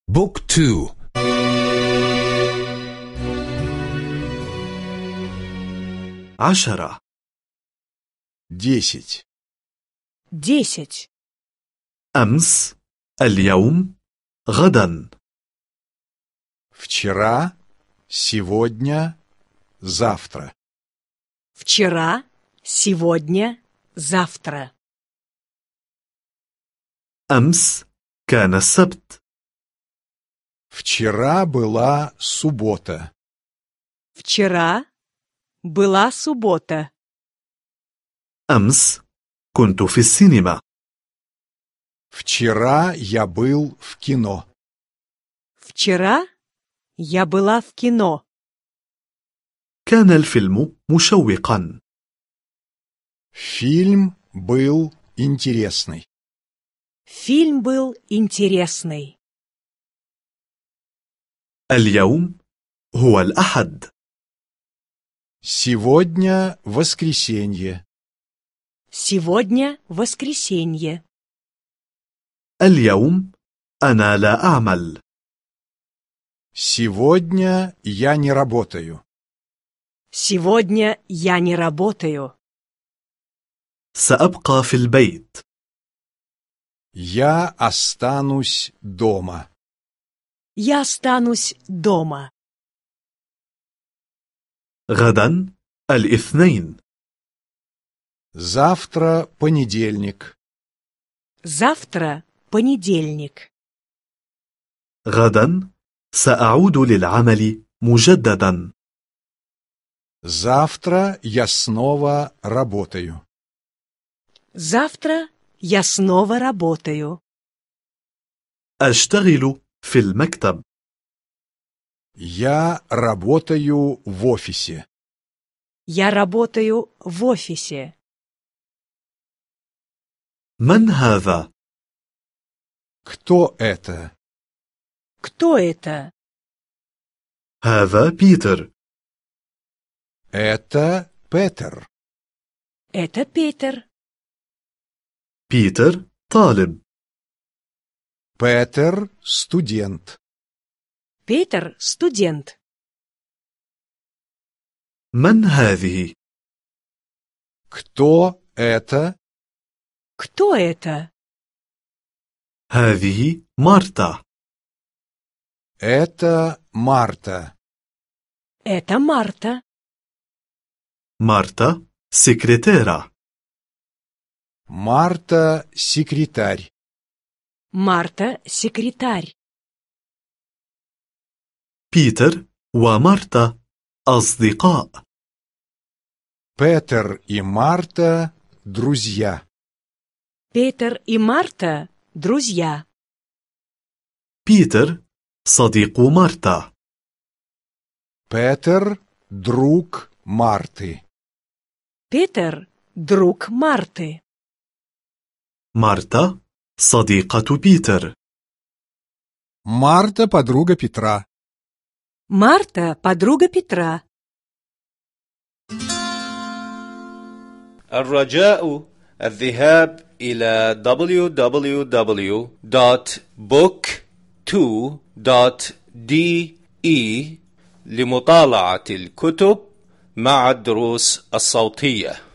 بوك تو. 10. 10. 10. أمس، اليوم، غدا. Вчера, сегодня, завтра. Вчера, сегодня, завтра. أمس كان السبت. Вчера была суббота. Вчера была суббота. أمس كنت في السينما. Вчера я был в кино. Вчера я была в кино. كان الفيلم مشوقا. Фильм был интересный. Фильм был интересный. اليوم هو الأحد. Сегодня воскресенье. Сегодня воскресенье. اليوم أنا لا أعمل. Сегодня я не работаю. Сегодня я не работаю. سأبقى في البيت. Я останусь дома. Я останусь дома. غدا الاثنين. Завтра понедельник. Завтра понедельник. غدا سأعود للعمل مجددا. Завтра я снова работаю. Завтра я снова работаю. أشتغل في المكتب. Я работаю в офисе. Я работаю в офисе. من هذا؟ Кто это? Кто это? هذا بيتر. Это Петер. Это Петер. بيتر طالب. Петер – студент. Петер – студент. من هذه؟ Кто это? Кто это? هذه مارتا. Это Марта. Это Марта. مارتا سكرتيرة. Марта – секретарь. Марта – секретарь. بيتر ومارتا أصدقاء. Петер и Марта – друзья. Петер и Марта – друзья. بيتر صديق مارتا. Петер – друг Марты. Петер – друг Марты. مارتا صديقة بيتر. Марта – подруга Петра. Марта – подруга Петра. الرجاء الذهاب إلى www.book2.de لمطالعة الكتب مع الدروس الصوتية.